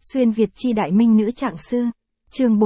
Xuyên Việt chi đại minh nữ trạng sư. Chương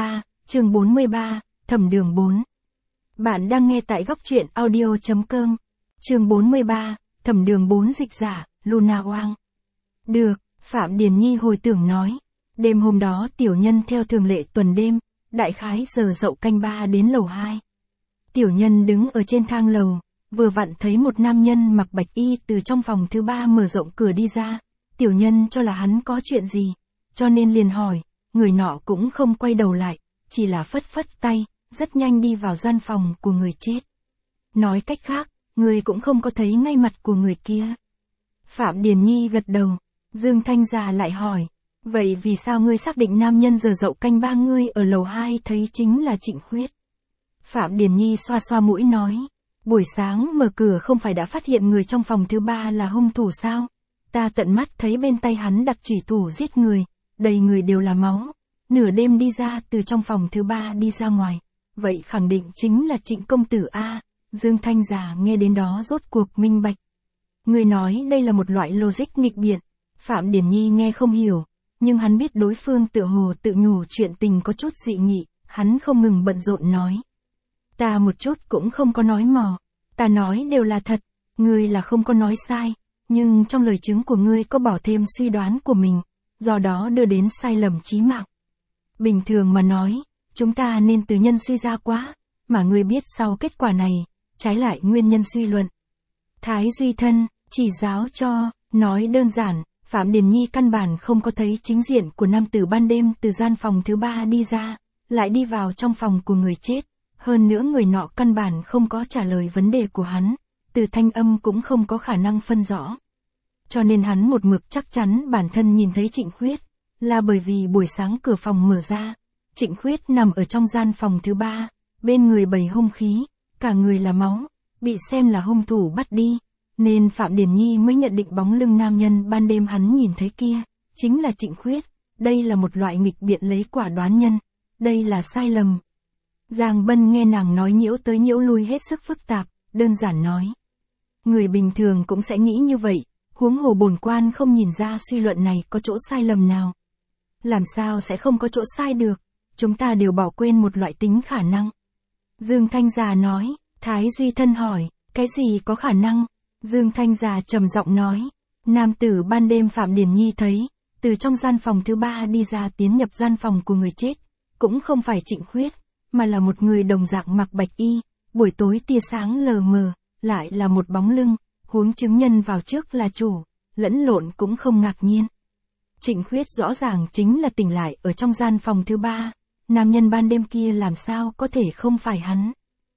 43, Thẩm Đường 4. Bạn đang nghe tại góc truyện audio.com. Chương 43, Thẩm Đường 4 dịch giả, Luna Oang. Được, Phạm Điền Nhi hồi tưởng nói. Đêm hôm đó tiểu nhân theo thường lệ tuần đêm, đại khái giờ dậu canh 3 đến lầu 2. Tiểu nhân đứng ở trên thang lầu, vừa vặn thấy một nam nhân mặc bạch y từ trong phòng thứ 3 mở rộng cửa đi ra. Tiểu nhân cho là hắn có chuyện gì, cho nên liền hỏi, người nọ cũng không quay đầu lại, chỉ là phất phất tay, rất nhanh đi vào gian phòng của người chết. Nói cách khác, người cũng không có thấy ngay mặt của người kia. Phạm Điền Nhi gật đầu, Dương Thanh Già lại hỏi, vậy vì sao ngươi xác định nam nhân giờ dậu canh 3 ngươi ở lầu 2 thấy chính là Trịnh Khuyết? Phạm Điền Nhi xoa xoa mũi nói, buổi sáng mở cửa không phải đã phát hiện người trong phòng thứ 3 là hung thủ sao? Ta tận mắt thấy bên tay hắn đặt chủy thủ giết người, đầy người đều là máu, nửa đêm đi ra từ trong phòng thứ 3 đi ra ngoài, vậy khẳng định chính là Trịnh công tử a. Dương Thanh Già nghe đến đó rốt cuộc minh bạch. Người nói đây là một loại logic nghịch biện. Phạm Điền Nhi nghe không hiểu, nhưng hắn biết đối phương tựa hồ tự nhủ chuyện tình có chút dị nghị, hắn không ngừng bận rộn nói. Ta một chút cũng không có nói mò, ta nói đều là thật, ngươi là không có nói sai, nhưng trong lời chứng của ngươi có bỏ thêm suy đoán của mình, do đó đưa đến sai lầm chí mạng. Bình thường mà nói, chúng ta nên từ nhân suy ra quá, mà ngươi biết sau kết quả này, trái lại nguyên nhân suy luận. Thái Duy Thân, chỉ giáo cho, nói đơn giản, Phạm Điền Nhi căn bản không có thấy chính diện của nam tử ban đêm từ gian phòng thứ 3 đi ra, lại đi vào trong phòng của người chết, hơn nữa người nọ căn bản không có trả lời vấn đề của hắn, từ thanh âm cũng không có khả năng phân rõ. Cho nên hắn một mực chắc chắn bản thân nhìn thấy Trịnh Khuyết, là bởi vì buổi sáng cửa phòng mở ra, Trịnh Khuyết nằm ở trong gian phòng thứ 3, bên người bầy hung khí, cả người là máu, bị xem là hung thủ bắt đi, nên Phạm Điền Nhi mới nhận định bóng lưng nam nhân ban đêm hắn nhìn thấy kia, chính là Trịnh Khuyết, đây là một loại nghịch biện lấy quả đoán nhân, đây là sai lầm. Giang Bân nghe nàng nói nhiễu tới nhiễu lui hết sức phức tạp, đơn giản nói. Người bình thường cũng sẽ nghĩ như vậy, huống hồ bổn quan không nhìn ra suy luận này có chỗ sai lầm nào. Làm sao sẽ không có chỗ sai được, chúng ta đều bỏ quên một loại tính khả năng. Dương Thanh Già nói, Thái Duy Thân hỏi, cái gì có khả năng? Dương Thanh Già trầm giọng nói, nam tử ban đêm Phạm Điền Nhi thấy, từ trong gian phòng thứ 3 đi ra tiến nhập gian phòng của người chết, cũng không phải Trịnh Khuyết, mà là một người đồng dạng mặc bạch y, buổi tối tia sáng lờ mờ, lại là một bóng lưng, huống chứng nhân vào trước là chủ, lẫn lộn cũng không ngạc nhiên. Trịnh Khuyết rõ ràng chính là tỉnh lại ở trong gian phòng thứ 3, nam nhân ban đêm kia làm sao có thể không phải hắn.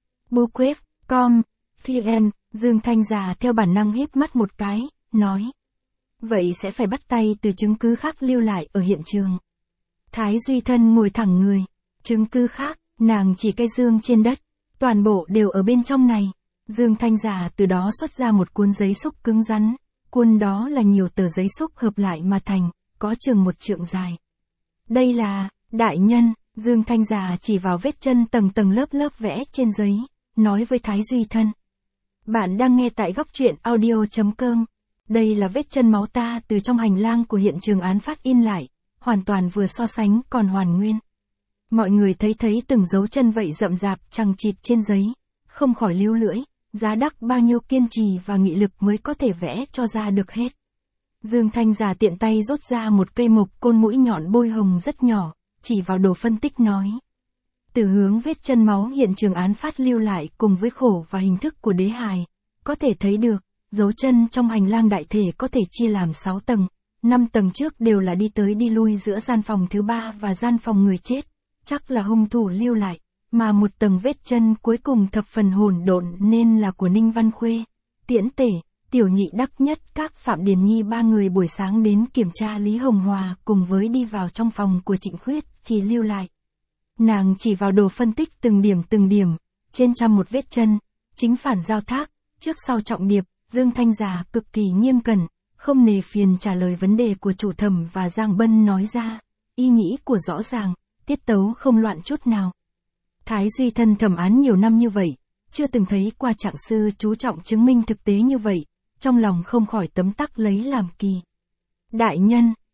Bookquest.com, Dương Thanh Già theo bản năng híp mắt một cái, nói. Vậy sẽ phải bắt tay từ chứng cứ khác lưu lại ở hiện trường. Thái Duy Thân ngồi thẳng người, chứng cứ khác, nàng chỉ cái dương trên đất, toàn bộ đều ở bên trong này. Dương Thanh Già từ đó xuất ra một cuốn giấy xúc cứng rắn, cuốn đó là nhiều tờ giấy xúc hợp lại mà thành, có chừng 1 trượng dài. Đây là, đại nhân, Dương Thanh Già chỉ vào vết chân tầng tầng lớp lớp vẽ trên giấy, nói với Thái Duy Thân. Bạn đang nghe tại góc truyện audio.com. Đây là vết chân máu ta từ trong hành lang của hiện trường án phát in lại, hoàn toàn vừa so sánh còn hoàn nguyên. Mọi người thấy từng dấu chân vậy rậm rạp chằng chịt trên giấy, không khỏi líu lưỡi, giá đắc bao nhiêu kiên trì và nghị lực mới có thể vẽ cho ra được hết. Dương Thanh Già tiện tay rút ra một cây mộc côn mũi nhọn bôi hồng rất nhỏ, chỉ vào đồ phân tích nói. Từ hướng vết chân máu hiện trường án phát lưu lại cùng với khổ và hình thức của đế hài, có thể thấy được, dấu chân trong hành lang đại thể có thể chia làm 6 tầng, 5 tầng trước đều là đi tới đi lui giữa gian phòng thứ 3 và gian phòng người chết, chắc là hung thủ lưu lại, mà một tầng vết chân cuối cùng thập phần hỗn độn nên là của Ninh Văn Khuê, Tiễn Tể, Tiểu Nhị Đắc Nhất các Phạm Điền Nhi 3 người buổi sáng đến kiểm tra Lý Hồng Hòa cùng với đi vào trong phòng của Trịnh Khuyết thì lưu lại. Nàng chỉ vào đồ phân tích từng điểm, trên trăm một vết chân, chính phản giao thác, trước sau trọng điệp, Dương Thanh Già cực kỳ nghiêm cẩn, không nề phiền trả lời vấn đề của chủ thẩm và Giang Bân nói ra, ý nghĩ của rõ ràng, tiết tấu không loạn chút nào. Thái Duy Thân thẩm án nhiều năm như vậy, chưa từng thấy qua trạng sư chú trọng chứng minh thực tế như vậy, trong lòng không khỏi tấm tắc lấy làm kỳ. Đại nhân,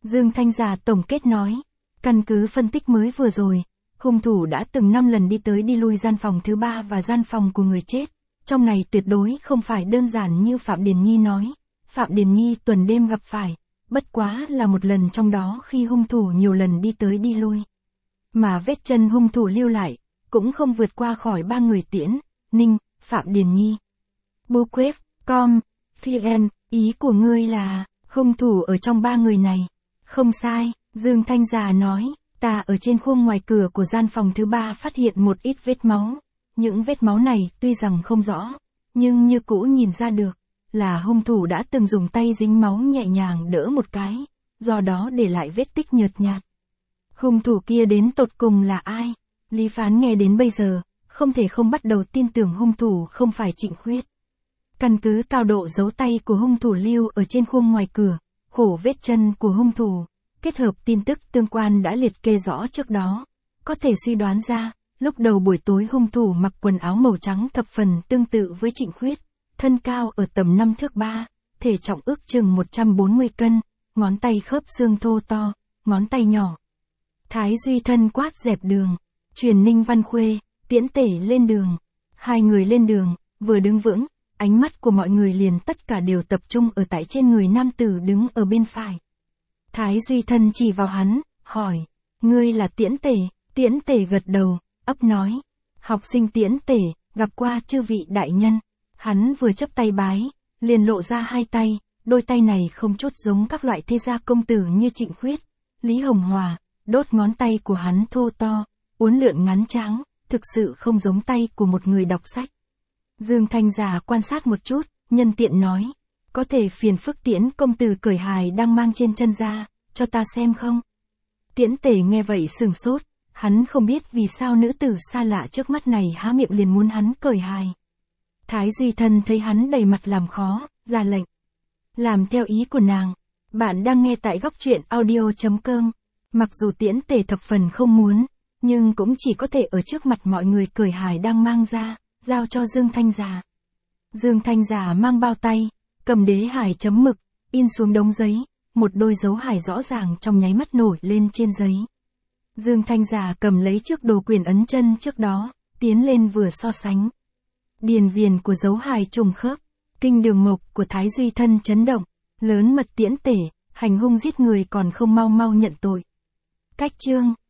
Dương Thanh Già tổng kết nói. Căn cứ phân tích mới vừa rồi, hung thủ đã từng 5 lần đi tới đi lui gian phòng thứ 3 và gian phòng của người chết. Trong này tuyệt đối không phải đơn giản như Phạm Điền Nhi nói. Phạm Điền Nhi tuần đêm gặp phải, bất quá là một lần trong đó khi hung thủ nhiều lần đi tới đi lui. Mà vết chân hung thủ lưu lại, cũng không vượt qua khỏi 3 người Tiễn, Ninh, Phạm Điền Nhi. Bookquest, com, Phiền, ý của ngươi là, hung thủ ở trong 3 người này. Không sai, Dương Thanh Già nói, ta ở trên khung ngoài cửa của gian phòng thứ 3 phát hiện một ít vết máu. Những vết máu này tuy rằng không rõ, nhưng như cũ nhìn ra được, là hung thủ đã từng dùng tay dính máu nhẹ nhàng đỡ một cái, do đó để lại vết tích nhợt nhạt. Hung thủ kia đến tột cùng là ai? Lý Phán nghe đến bây giờ, không thể không bắt đầu tin tưởng hung thủ không phải Trịnh Khuyết. Căn cứ cao độ dấu tay của hung thủ lưu ở trên khung ngoài cửa, khổ vết chân của hung thủ, kết hợp tin tức tương quan đã liệt kê rõ trước đó, có thể suy đoán ra, lúc đầu buổi tối hung thủ mặc quần áo màu trắng thập phần tương tự với Trịnh Khuyết, thân cao ở tầm 5 thước 3, thể trọng ước chừng 140 cân, ngón tay khớp xương thô to, ngón tay nhỏ. Thái Duy thân quát dẹp đường, truyền Ninh Văn Khuê, Tiễn Tể lên đường. Hai người lên đường, vừa đứng vững, ánh mắt của mọi người liền tất cả đều tập trung ở tại trên người nam tử đứng ở bên phải. Thái Duy thân chỉ vào hắn, hỏi, ngươi là Tiễn Tể? Tiễn Tể gật đầu, ấp nói, học sinh Tiễn Tể, gặp qua chư vị đại nhân. Hắn vừa chấp tay bái, liền lộ ra hai tay, đôi tay này không chút giống các loại thế gia công tử như Trịnh Khuyết, Lý Hồng Hòa, đốt ngón tay của hắn thô to, uốn lượn ngắn tráng, thực sự không giống tay của một người đọc sách. Dương Thanh Già quan sát một chút, nhân tiện nói, có thể phiền phức Tiễn công tử cởi hài đang mang trên chân ra, cho ta xem không? Tiễn Tể nghe vậy sửng sốt, hắn không biết vì sao nữ tử xa lạ trước mắt này há miệng liền muốn hắn cởi hài. Thái Duy thân thấy hắn đầy mặt làm khó, ra lệnh. Làm theo ý của nàng. Bạn đang nghe tại góc truyện audio.com. Mặc dù Tiễn Tể thập phần không muốn, nhưng cũng chỉ có thể ở trước mặt mọi người cởi hài đang mang ra, giao cho Dương Thanh Già. Dương Thanh Già mang bao tay, cầm đế hài chấm mực, in xuống đống giấy, một đôi dấu hài rõ ràng trong nháy mắt nổi lên trên giấy. Dương Thanh Già cầm lấy chiếc đồ quyền ấn chân trước đó, tiến lên vừa so sánh. Điền viền của dấu hài trùng khớp, kinh đường mộc của Thái Duy thân chấn động, lớn mật Tiễn Tể, hành hung giết người còn không mau mau nhận tội. Cách chương